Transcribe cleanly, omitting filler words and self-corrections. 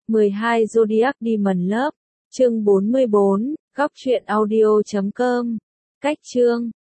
12 Zodiac Diamond Love, chương 44, góc truyện audio.com. Cách chương